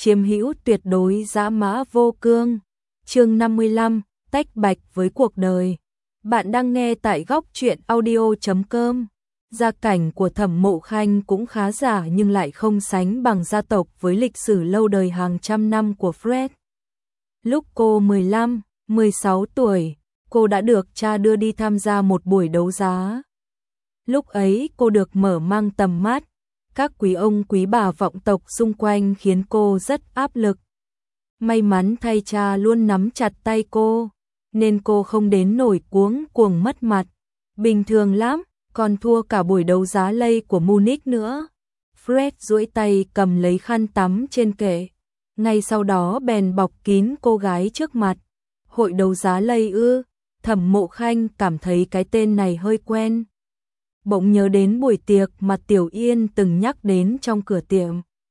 chiếm hữu tuyệt đối dã mã vô cương. Chương 55, tách bạch với cuộc đời. Bạn đang nghe tại góc truyện audio.com. Gia cảnh của Thẩm Mộ Khanh cũng khá giả nhưng lại không sánh bằng gia tộc với lịch sử lâu đời hàng trăm năm của Fred. Lúc cô 15, 16 tuổi, cô đã được cha đưa đi tham gia một buổi đấu giá. Lúc ấy cô được mở mang tầm mắt, các quý ông quý bà vọng tộc xung quanh khiến cô rất áp lực. May mắn thay cha luôn nắm chặt tay cô, nên cô không đến nổi cuống mất mặt. Bình thường lắm, còn thua cả buổi đấu giá lây của Munich nữa. Fred duỗi tay cầm lấy khăn tắm trên kệ, ngay sau đó bèn bọc kín cô gái trước mặt. Hội đấu giá lây ư? Thẩm Mộ Khanh cảm thấy cái tên này hơi quen. Bỗng nhớ đến buổi tiệc mà Tiểu Yên từng nhắc đến trong cửa tiệm.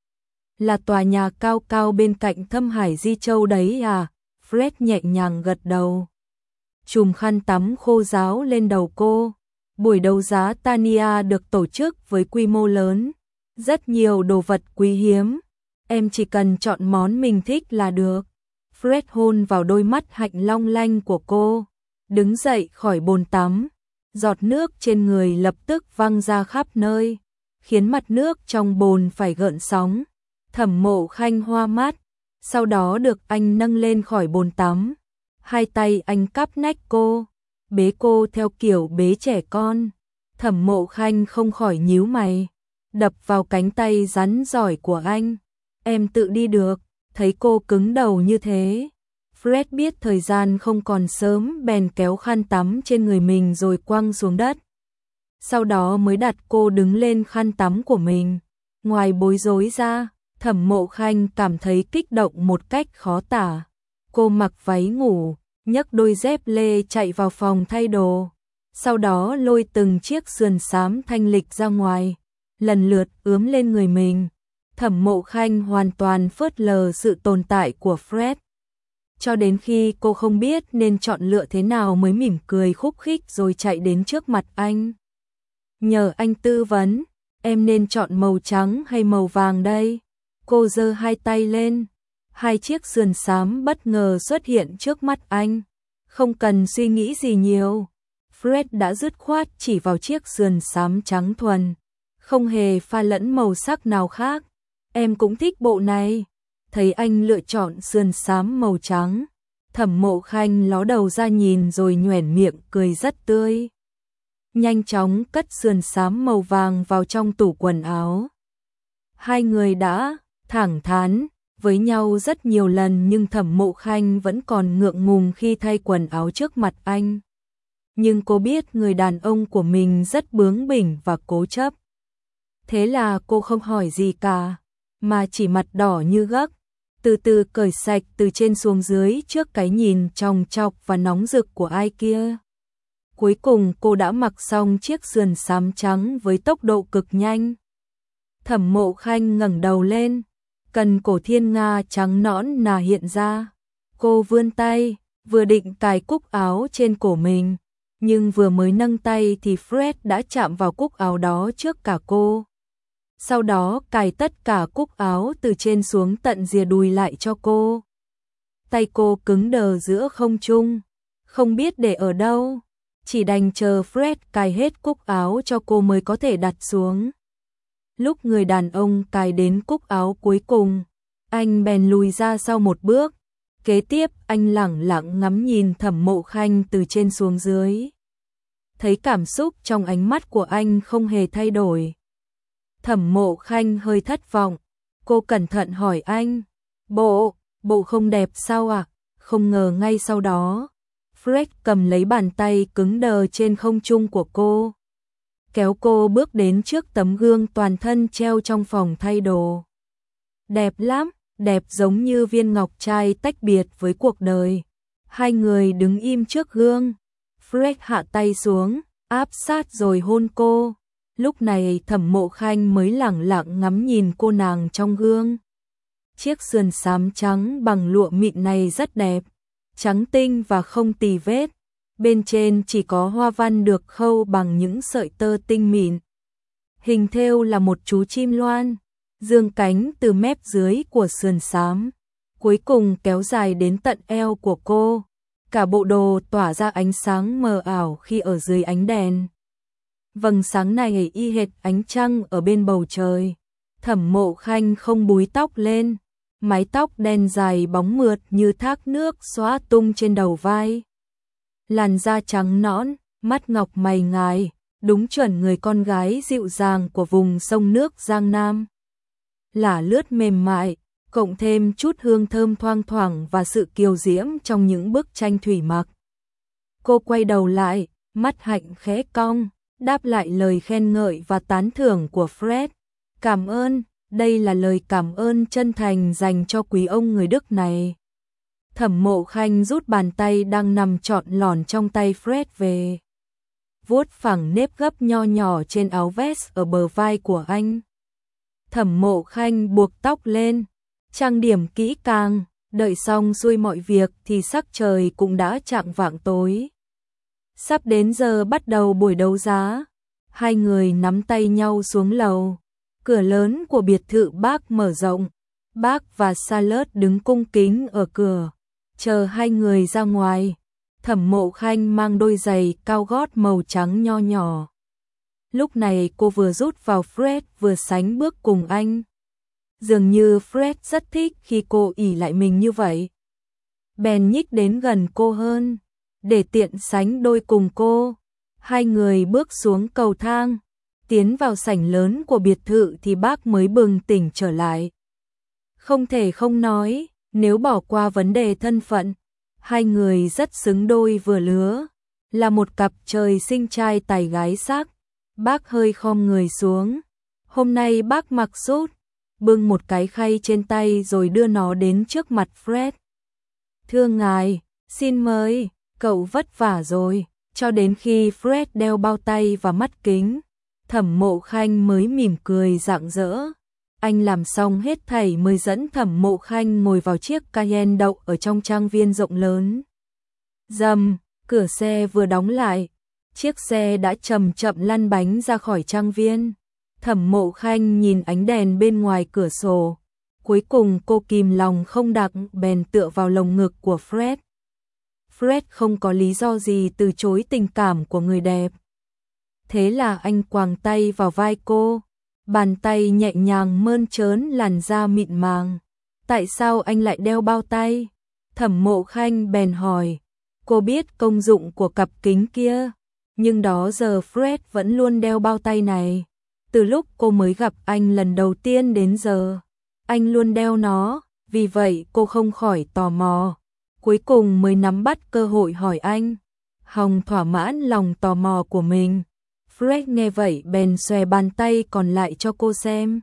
Là tòa nhà cao cao bên cạnh Thâm Hải Di Châu đấy à? Fred nhẹ nhàng gật đầu. Chùm khăn tắm khô ráo lên đầu cô. Buổi đấu giá Tania được tổ chức với quy mô lớn. Rất nhiều đồ vật quý hiếm. Em chỉ cần chọn món mình thích là được. Fred hôn vào đôi mắt hạnh long lanh của cô. Đứng dậy khỏi bồn tắm. Giọt nước trên người lập tức văng ra khắp nơi, khiến mặt nước trong bồn phải gợn sóng. Thẩm Mộ Khanh hoa mắt, sau đó được anh nâng lên khỏi bồn tắm. Hai tay anh cắp nách cô, bế cô theo kiểu bế trẻ con. Thẩm Mộ Khanh không khỏi nhíu mày, đập vào cánh tay rắn giỏi của anh. Em tự đi được. Thấy cô cứng đầu như thế, Fred biết thời gian không còn sớm bèn kéo khăn tắm trên người mình rồi quăng xuống đất. Sau đó mới đặt cô đứng lên khăn tắm của mình. Ngoài bối rối ra, Thẩm Mộ Khanh cảm thấy kích động một cách khó tả. Cô mặc váy ngủ, nhấc đôi dép lê chạy vào phòng thay đồ. Sau đó lôi từng chiếc sườn xám thanh lịch ra ngoài, lần lượt ướm lên người mình. Thẩm Mộ Khanh hoàn toàn phớt lờ sự tồn tại của Fred. Cho đến khi cô không biết nên chọn lựa thế nào mới mỉm cười khúc khích rồi chạy đến trước mặt anh. Nhờ anh tư vấn, em nên chọn màu trắng hay màu vàng đây? Cô giơ hai tay lên, hai chiếc sườn xám bất ngờ xuất hiện trước mắt anh. Không cần suy nghĩ gì nhiều, Fred đã dứt khoát chỉ vào chiếc sườn xám trắng thuần, không hề pha lẫn màu sắc nào khác. Em cũng thích bộ này. Thấy anh lựa chọn sườn xám màu trắng, Thẩm Mộ Khanh ló đầu ra nhìn rồi nhoẻn miệng cười rất tươi. Nhanh chóng cất sườn xám màu vàng vào trong tủ quần áo. Hai người đã thẳng thắn với nhau rất nhiều lần nhưng Thẩm Mộ Khanh vẫn còn ngượng ngùng khi thay quần áo trước mặt anh. Nhưng cô biết người đàn ông của mình rất bướng bỉnh và cố chấp. Thế là cô không hỏi gì cả, mà chỉ mặt đỏ như gấc, từ từ cởi sạch từ trên xuống dưới trước cái nhìn chòng chọc và nóng rực của ai kia. Cuối cùng cô đã mặc xong chiếc sườn xám trắng với tốc độ cực nhanh. Thẩm Mộ Khanh ngẩng đầu lên, cần cổ thiên nga trắng nõn nà hiện ra. Cô vươn tay, vừa định cài cúc áo trên cổ mình, nhưng vừa mới nâng tay thì Fred đã chạm vào cúc áo đó trước cả cô. Sau đó cài tất cả cúc áo từ trên xuống tận rìa đùi lại cho cô. Tay cô cứng đờ giữa không trung, không biết để ở đâu, chỉ đành chờ Fred cài hết cúc áo cho cô mới có thể đặt xuống. Lúc người đàn ông cài đến cúc áo cuối cùng, anh bèn lùi ra sau một bước. Kế tiếp anh lẳng lặng ngắm nhìn Thẩm Mộ Khanh từ trên xuống dưới. Thấy cảm xúc trong ánh mắt của anh không hề thay đổi. Thẩm Mộ Khanh hơi thất vọng, cô cẩn thận hỏi anh, bộ không đẹp sao ạ? Không ngờ ngay sau đó, Fred cầm lấy bàn tay cứng đờ trên không trung của cô, kéo cô bước đến trước tấm gương toàn thân treo trong phòng thay đồ. Đẹp lắm, đẹp giống như viên ngọc trai tách biệt với cuộc đời. Hai người đứng im trước gương, Fred hạ tay xuống, áp sát rồi hôn cô. Lúc này Thẩm Mộ Khanh mới lẳng lặng ngắm nhìn cô nàng trong gương. Chiếc sườn xám trắng bằng lụa mịn này rất đẹp, trắng tinh và không tì vết. Bên trên chỉ có hoa văn được khâu bằng những sợi tơ tinh mịn. Hình thêu là một chú chim loan, dương cánh từ mép dưới của sườn xám, cuối cùng kéo dài đến tận eo của cô. Cả bộ đồ tỏa ra ánh sáng mờ ảo khi ở dưới ánh đèn. Vầng sáng này y hệt ánh trăng ở bên bầu trời. Thẩm Mộ Khanh không búi tóc lên, mái tóc đen dài bóng mượt như thác nước xõa tung trên đầu vai. Làn da trắng nõn, mắt ngọc mày ngài, đúng chuẩn người con gái dịu dàng của vùng sông nước Giang Nam. Lả lướt mềm mại, cộng thêm chút hương thơm thoang thoảng và sự kiều diễm trong những bức tranh thủy mặc. Cô quay đầu lại, mắt hạnh khẽ cong, đáp lại lời khen ngợi và tán thưởng của Fred. Cảm ơn, đây là lời cảm ơn chân thành dành cho quý ông người Đức này. Thẩm Mộ Khanh rút bàn tay đang nằm trọn lòn trong tay Fred về, vuốt phẳng nếp gấp nho nhỏ trên áo vest ở bờ vai của anh. Thẩm Mộ Khanh buộc tóc lên, trang điểm kỹ càng, đợi xong xuôi mọi việc thì sắc trời cũng đã chạng vạng tối. Sắp đến giờ bắt đầu buổi đấu giá, hai người nắm tay nhau xuống lầu. Cửa lớn của biệt thự bác mở rộng, bác và Charlotte đứng cung kính ở cửa, chờ hai người ra ngoài. Thẩm Mộ Khanh mang đôi giày cao gót màu trắng nho nhỏ. Lúc này cô vừa rút vào Fred vừa sánh bước cùng anh. Dường như Fred rất thích khi cô ỷ lại mình như vậy. Bèn nhích đến gần cô hơn, để tiện sánh đôi cùng cô. Hai người bước xuống cầu thang, tiến vào sảnh lớn của biệt thự thì bác mới bừng tỉnh trở lại. Không thể không nói, nếu bỏ qua vấn đề thân phận, hai người rất xứng đôi vừa lứa, là một cặp trời sinh trai tài gái sắc. Bác hơi khom người xuống. Hôm nay bác mặc sút, bưng một cái khay trên tay rồi đưa nó đến trước mặt Fred. Thưa ngài, xin mời, cậu vất vả rồi. Cho đến khi Fred đeo bao tay và mắt kính, Thẩm Mộ Khanh mới mỉm cười rạng rỡ. Anh làm xong hết thảy mới dẫn Thẩm Mộ Khanh ngồi vào chiếc Cayenne đậu ở trong trang viên rộng lớn. Rầm, cửa xe vừa đóng lại, chiếc xe đã chậm chậm lăn bánh ra khỏi trang viên. Thẩm Mộ Khanh nhìn ánh đèn bên ngoài cửa sổ. Cuối cùng cô kìm lòng không đặng bèn tựa vào lồng ngực của Fred. Fred không có lý do gì từ chối tình cảm của người đẹp. Thế là anh quàng tay vào vai cô, bàn tay nhẹ nhàng mơn trớn làn da mịn màng. Tại sao anh lại đeo bao tay? Thẩm Mộ Khanh bèn hỏi. Cô biết công dụng của cặp kính kia, nhưng đó giờ Fred vẫn luôn đeo bao tay này. Từ lúc cô mới gặp anh lần đầu tiên đến giờ, anh luôn đeo nó, vì vậy cô không khỏi tò mò. Cuối cùng mới nắm bắt cơ hội hỏi anh, hòng thỏa mãn lòng tò mò của mình. Fred nghe vậy bèn xòe bàn tay còn lại cho cô xem.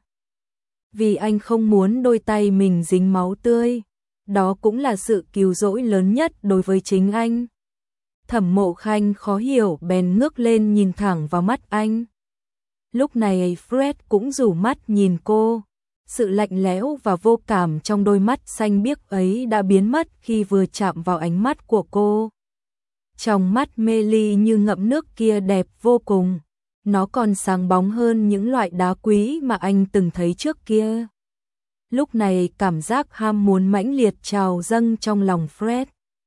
Vì anh không muốn đôi tay mình dính máu tươi, đó cũng là sự cứu rỗi lớn nhất đối với chính anh. Thẩm Mộ Khanh khó hiểu bèn ngước lên nhìn thẳng vào mắt anh. Lúc này Fred cũng rủ mắt nhìn cô. Sự lạnh lẽo và vô cảm trong đôi mắt xanh biếc ấy đã biến mất khi vừa chạm vào ánh mắt của cô. Trong mắt mê ly như ngậm nước kia đẹp vô cùng. Nó còn sáng bóng hơn những loại đá quý mà anh từng thấy trước kia. Lúc này cảm giác ham muốn mãnh liệt trào dâng trong lòng Fred.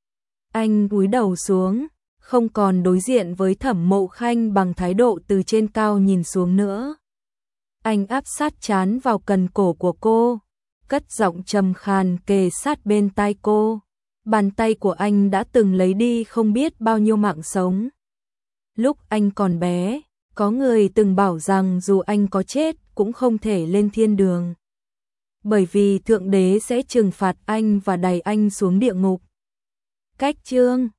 Anh cúi đầu xuống, không còn đối diện với Thẩm Mộ Khanh bằng thái độ từ trên cao nhìn xuống nữa. Anh áp sát trán vào cần cổ của cô, cất giọng trầm khàn kề sát bên tai cô. Bàn tay của anh đã từng lấy đi không biết bao nhiêu mạng sống. Lúc anh còn bé, có người từng bảo rằng dù anh có chết cũng không thể lên thiên đường. Bởi vì Thượng Đế sẽ trừng phạt anh và đày anh xuống địa ngục. Cách chương